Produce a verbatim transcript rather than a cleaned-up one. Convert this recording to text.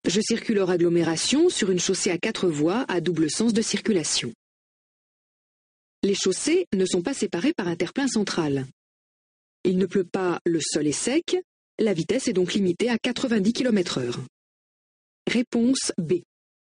Je circule hors agglomération sur une chaussée à quatre voies à double sens de circulation. Les chaussées ne sont pas séparées par un terre-plein central. Il ne pleut pas, le sol est sec, la vitesse est donc limitée à quatre-vingt-dix kilomètres heure. Réponse B.